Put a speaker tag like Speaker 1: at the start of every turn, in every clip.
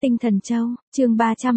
Speaker 1: Tinh Thần Châu, chương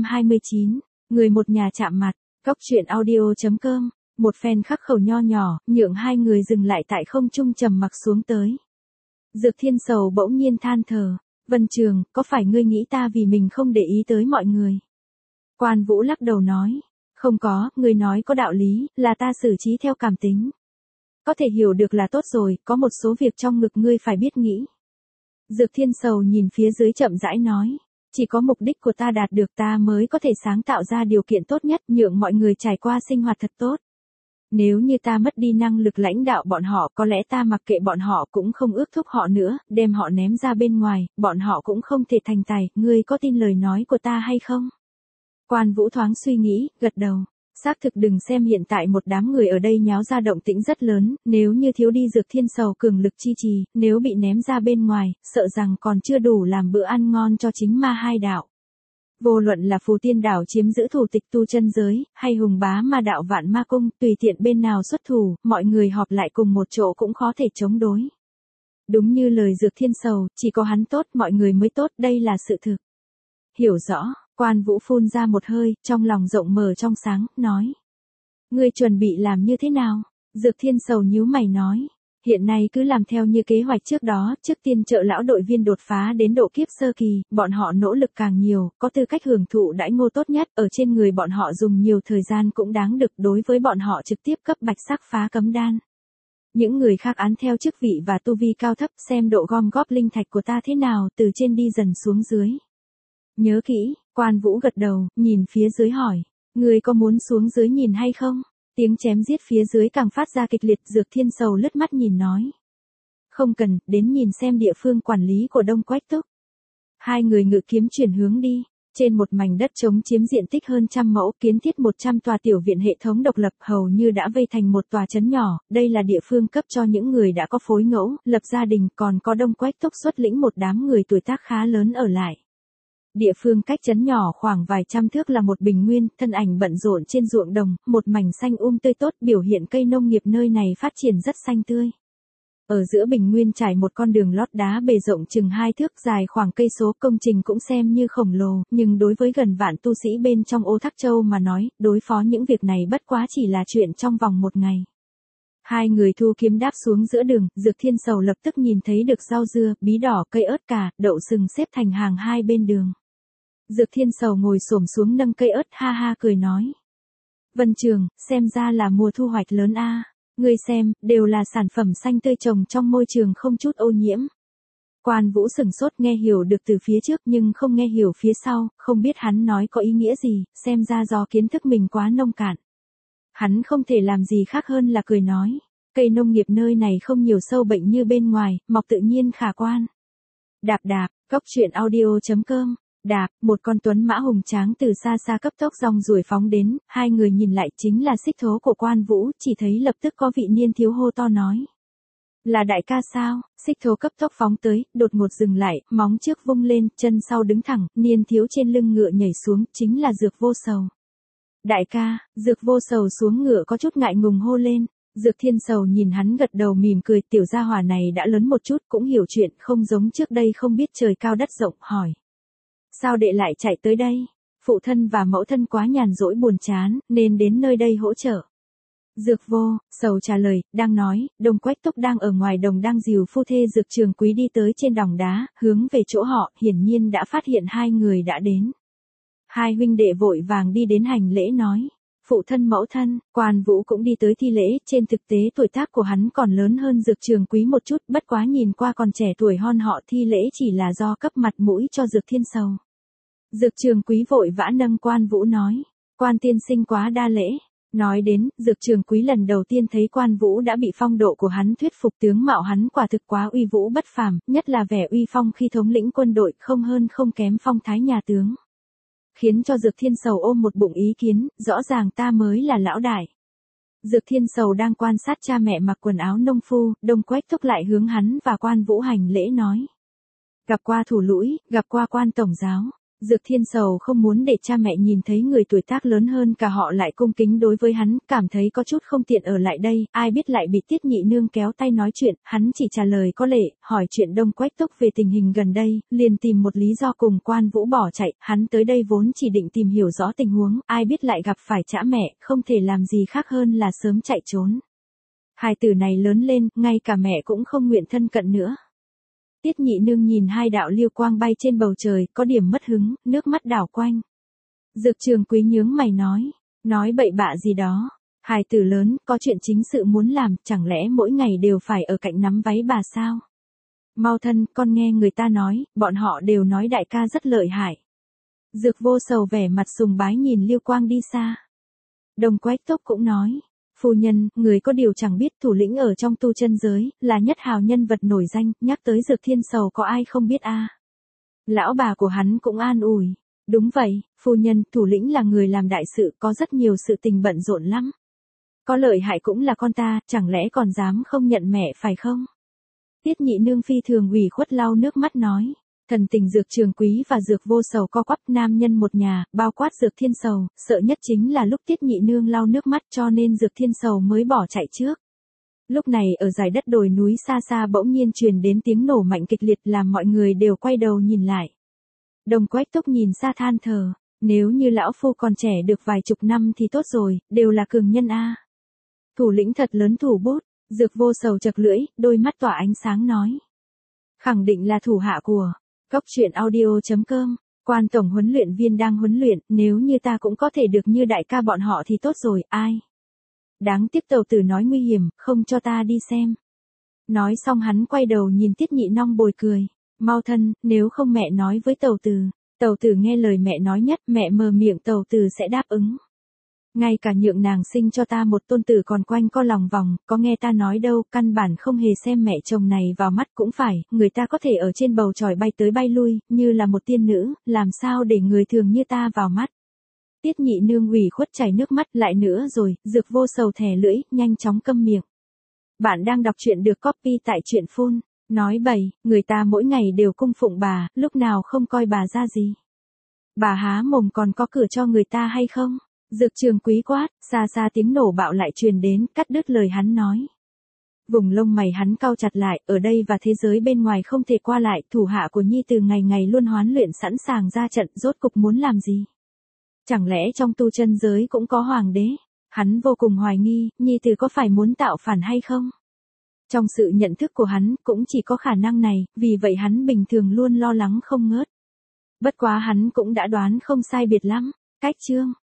Speaker 1: 329, người một nhà chạm mặt, góc truyện audio.com, một phen khắc khẩu nho nhỏ, nhượng hai người dừng lại tại không trung trầm mặc xuống tới. Dược Thiên Sầu bỗng nhiên than thở, Vân Trường, có phải ngươi nghĩ ta vì mình không để ý tới mọi người? Quan Vũ lắc đầu nói, không có, ngươi nói có đạo lý, là ta xử trí theo cảm tính. Có thể hiểu được là tốt rồi, có một số việc trong ngực ngươi phải biết nghĩ. Dược Thiên Sầu nhìn phía dưới chậm rãi nói, chỉ có mục đích của ta đạt được ta mới có thể sáng tạo ra điều kiện tốt nhất nhượng mọi người trải qua sinh hoạt thật tốt. Nếu như ta mất đi năng lực lãnh đạo bọn họ có lẽ ta mặc kệ bọn họ cũng không ước thúc họ nữa, đem họ ném ra bên ngoài, bọn họ cũng không thể thành tài, ngươi có tin lời nói của ta hay không? Quan Vũ thoáng suy nghĩ, gật đầu. Xác thực đừng xem hiện tại một đám người ở đây nháo ra động tĩnh rất lớn, nếu như thiếu đi Dược Thiên Sầu cường lực chi trì, nếu bị ném ra bên ngoài, sợ rằng còn chưa đủ làm bữa ăn ngon cho chính ma hai đạo. Vô luận là Phù Tiên Đảo chiếm giữ thủ tịch tu chân giới, hay Hùng Bá Ma Đạo Vạn Ma Cung, tùy tiện bên nào xuất thủ, mọi người họp lại cùng một chỗ cũng khó thể chống đối. Đúng như lời Dược Thiên Sầu, chỉ có hắn tốt, mọi người mới tốt, đây là sự thực. Hiểu rõ. Quan Vũ phun ra một hơi, trong lòng rộng mở trong sáng, nói. Ngươi chuẩn bị làm như thế nào? Dược Thiên Sầu nhíu mày nói. Hiện nay cứ làm theo như kế hoạch trước đó, trước tiên trợ lão đội viên đột phá đến độ kiếp sơ kỳ, bọn họ nỗ lực càng nhiều, có tư cách hưởng thụ đãi ngộ tốt nhất, ở trên người bọn họ dùng nhiều thời gian cũng đáng được, đối với bọn họ trực tiếp cấp bạch sắc phá cấm đan. Những người khác án theo chức vị và tu vi cao thấp xem độ gom góp linh thạch của ta thế nào, từ trên đi dần xuống dưới. Nhớ kỹ. Quan Vũ gật đầu, nhìn phía dưới hỏi, ngươi có muốn xuống dưới nhìn hay không? Tiếng chém giết phía dưới càng phát ra kịch liệt. Dược Thiên Sầu lướt mắt nhìn nói. Không cần, đến nhìn xem địa phương quản lý của Đông Quách Túc. Hai người ngự kiếm chuyển hướng đi, trên một mảnh đất trống chiếm diện tích hơn 100 mẫu, kiến thiết 100 tòa tiểu viện hệ thống độc lập hầu như đã vây thành một tòa trấn nhỏ, đây là địa phương cấp cho những người đã có phối ngẫu, lập gia đình, còn có Đông Quách Túc xuất lĩnh một đám người tuổi tác khá lớn ở lại. Địa phương cách trấn nhỏ khoảng vài trăm thước là một bình nguyên, thân ảnh bận rộn trên ruộng đồng, một mảnh xanh tươi tốt, biểu hiện cây nông nghiệp nơi này phát triển rất xanh tươi. Ở giữa bình nguyên trải một con đường lót đá bề rộng chừng 2 thước, dài khoảng cây số, công trình cũng xem như khổng lồ, nhưng đối với gần vạn tu sĩ bên trong Ô Thác Châu mà nói, đối phó những việc này bất quá chỉ là chuyện trong vòng một ngày. Hai người thu kiếm đáp xuống giữa đường, Dược Thiên Sầu lập tức nhìn thấy được rau dưa, bí đỏ, cây ớt cà, đậu sừng xếp thành hàng hai bên đường. Dược Thiên Sầu ngồi xổm xuống nâng cây ớt, ha ha cười nói. Vân Trường, xem ra là mùa thu hoạch lớn a. Ngươi xem, đều là sản phẩm xanh tươi trồng trong môi trường không chút ô nhiễm. Quan Vũ sửng sốt, nghe hiểu được từ phía trước nhưng không nghe hiểu phía sau, không biết hắn nói có ý nghĩa gì, xem ra do kiến thức mình quá nông cạn. Hắn không thể làm gì khác hơn là cười nói. Cây nông nghiệp nơi này không nhiều sâu bệnh như bên ngoài, mọc tự nhiên khả quan. Đạp đạp, góc truyện audio.com. Đạp, một con tuấn mã hùng tráng từ xa xa cấp tốc rong ruổi phóng đến, hai người nhìn lại chính là xích thố của Quan Vũ, chỉ thấy lập tức có vị niên thiếu hô to nói. Là đại ca sao? Xích thố cấp tốc phóng tới, đột ngột dừng lại, móng trước vung lên, chân sau đứng thẳng, niên thiếu trên lưng ngựa nhảy xuống, chính là Dược Vô Sầu. Đại ca, Dược Vô Sầu xuống ngựa có chút ngại ngùng hô lên. Dược Thiên Sầu nhìn hắn gật đầu mỉm cười, tiểu gia hỏa này đã lớn một chút, cũng hiểu chuyện, không giống trước đây không biết trời cao đất rộng, hỏi. Sao đệ lại chạy tới đây? Phụ thân và mẫu thân quá nhàn rỗi buồn chán, nên đến nơi đây hỗ trợ. Dược Vô Sầu trả lời, đang nói, Đông Quách Túc đang ở ngoài đồng đang dìu phu thê Dược Trường Quý đi tới trên đòng đá, hướng về chỗ họ, hiển nhiên đã phát hiện hai người đã đến. Hai huynh đệ vội vàng đi đến hành lễ nói. Phụ thân mẫu thân, Quan Vũ cũng đi tới thi lễ, trên thực tế tuổi tác của hắn còn lớn hơn Dược Trường Quý một chút, bất quá nhìn qua còn trẻ tuổi hơn họ, thi lễ chỉ là do cấp mặt mũi cho Dược Thiên Sầu. Dược Trường Quý vội vã nâng Quan Vũ nói, Quan tiên sinh quá đa lễ. Nói đến, Dược Trường Quý lần đầu tiên thấy Quan Vũ đã bị phong độ của hắn thuyết phục, tướng mạo hắn quả thực quá uy vũ bất phàm, nhất là vẻ uy phong khi thống lĩnh quân đội, không hơn không kém phong thái nhà tướng. Khiến cho Dược Thiên Sầu ôm một bụng ý kiến, rõ ràng ta mới là lão đại. Dược Thiên Sầu đang quan sát cha mẹ mặc quần áo nông phu, Đông Quách Túc lại hướng hắn và Quan Vũ hành lễ nói. Gặp qua thủ lũi, gặp qua Quan tổng giáo. Dược Thiên Sầu không muốn để cha mẹ nhìn thấy người tuổi tác lớn hơn cả họ lại cung kính đối với hắn, cảm thấy có chút không tiện ở lại đây, ai biết lại bị Tiết Nhị Nương kéo tay nói chuyện, hắn chỉ trả lời có lệ, hỏi chuyện Đông Quách Túc về tình hình gần đây, liền tìm một lý do cùng Quan Vũ bỏ chạy, hắn tới đây vốn chỉ định tìm hiểu rõ tình huống, ai biết lại gặp phải chã mẹ, không thể làm gì khác hơn là sớm chạy trốn. Hai tử này lớn lên, ngay cả mẹ cũng không nguyện thân cận nữa. Tiết Nhị Nương nhìn hai đạo liêu quang bay trên bầu trời, có điểm mất hứng, nước mắt đảo quanh. Dược Trường Quý nhướng mày nói bậy bạ gì đó. Hài tử lớn, có chuyện chính sự muốn làm, chẳng lẽ mỗi ngày đều phải ở cạnh nắm váy bà sao? Mau thân, con nghe người ta nói, bọn họ đều nói đại ca rất lợi hại. Dược Vô Sầu vẻ mặt sùng bái nhìn liêu quang đi xa. Đông Quách Túc cũng nói. Phu nhân, người có điều chẳng biết thủ lĩnh ở trong tu chân giới, là nhất hào nhân vật nổi danh, nhắc tới Dược Thiên Sầu có ai không biết a? Lão bà của hắn cũng an ủi. Đúng vậy, phu nhân, thủ lĩnh là người làm đại sự, có rất nhiều sự tình bận rộn lắm. Có lợi hại cũng là con ta, chẳng lẽ còn dám không nhận mẹ phải không? Tiết Nhị Nương phi thường ủy khuất lau nước mắt nói. Thần tình Dược Trường Quý và Dược Vô Sầu co quắp nam nhân một nhà, bao quát Dược Thiên Sầu, sợ nhất chính là lúc Tiết Nhị Nương lau nước mắt cho nên Dược Thiên Sầu mới bỏ chạy trước. Lúc này ở dải đất đồi núi xa xa bỗng nhiên truyền đến tiếng nổ mạnh kịch liệt làm mọi người đều quay đầu nhìn lại. Đông Quách Túc nhìn xa than thở, nếu như lão phu còn trẻ được vài chục năm thì tốt rồi, đều là cường nhân a. Thủ lĩnh thật lớn thủ bút, Dược Vô Sầu chật lưỡi, đôi mắt tỏa ánh sáng nói. Khẳng định là thủ hạ của Cốc truyện audio.com, Quan tổng huấn luyện viên đang huấn luyện, nếu như ta cũng có thể được như đại ca bọn họ thì tốt rồi, ai? Đáng tiếc Tầu Tử nói nguy hiểm, không cho ta đi xem. Nói xong hắn quay đầu nhìn Tiết Nhị Nong bồi cười, mau thân, nếu không mẹ nói với Tầu Tử. Tầu Tử nghe lời mẹ nói nhất, mẹ mở miệng Tầu Tử sẽ đáp ứng. Ngay cả nhượng nàng sinh cho ta một tôn tử còn quanh co lòng vòng, có nghe ta nói đâu, căn bản không hề xem mẹ chồng này vào mắt cũng phải, người ta có thể ở trên bầu trời bay tới bay lui, như là một tiên nữ, làm sao để người thường như ta vào mắt. Tiết Nhị Nương ủy khuất chảy nước mắt lại nữa rồi, Dược Vô Sầu thè lưỡi, nhanh chóng câm miệng. Bạn đang đọc truyện được copy tại truyện phun, nói bậy, người ta mỗi ngày đều cung phụng bà, lúc nào không coi bà ra gì. Bà há mồm còn có cửa cho người ta hay không? Dược Trường Quý quát, xa xa tiếng nổ bạo lại truyền đến, cắt đứt lời hắn nói. Vùng lông mày hắn cau chặt lại, ở đây và thế giới bên ngoài không thể qua lại, thủ hạ của Nhi từ ngày ngày luôn hoán luyện sẵn sàng ra trận, rốt cục muốn làm gì? Chẳng lẽ trong tu chân giới cũng có hoàng đế? Hắn vô cùng hoài nghi, Nhi từ có phải muốn tạo phản hay không? Trong sự nhận thức của hắn, cũng chỉ có khả năng này, vì vậy hắn bình thường luôn lo lắng không ngớt. Bất quá hắn cũng đã đoán không sai biệt lắm, cách chương.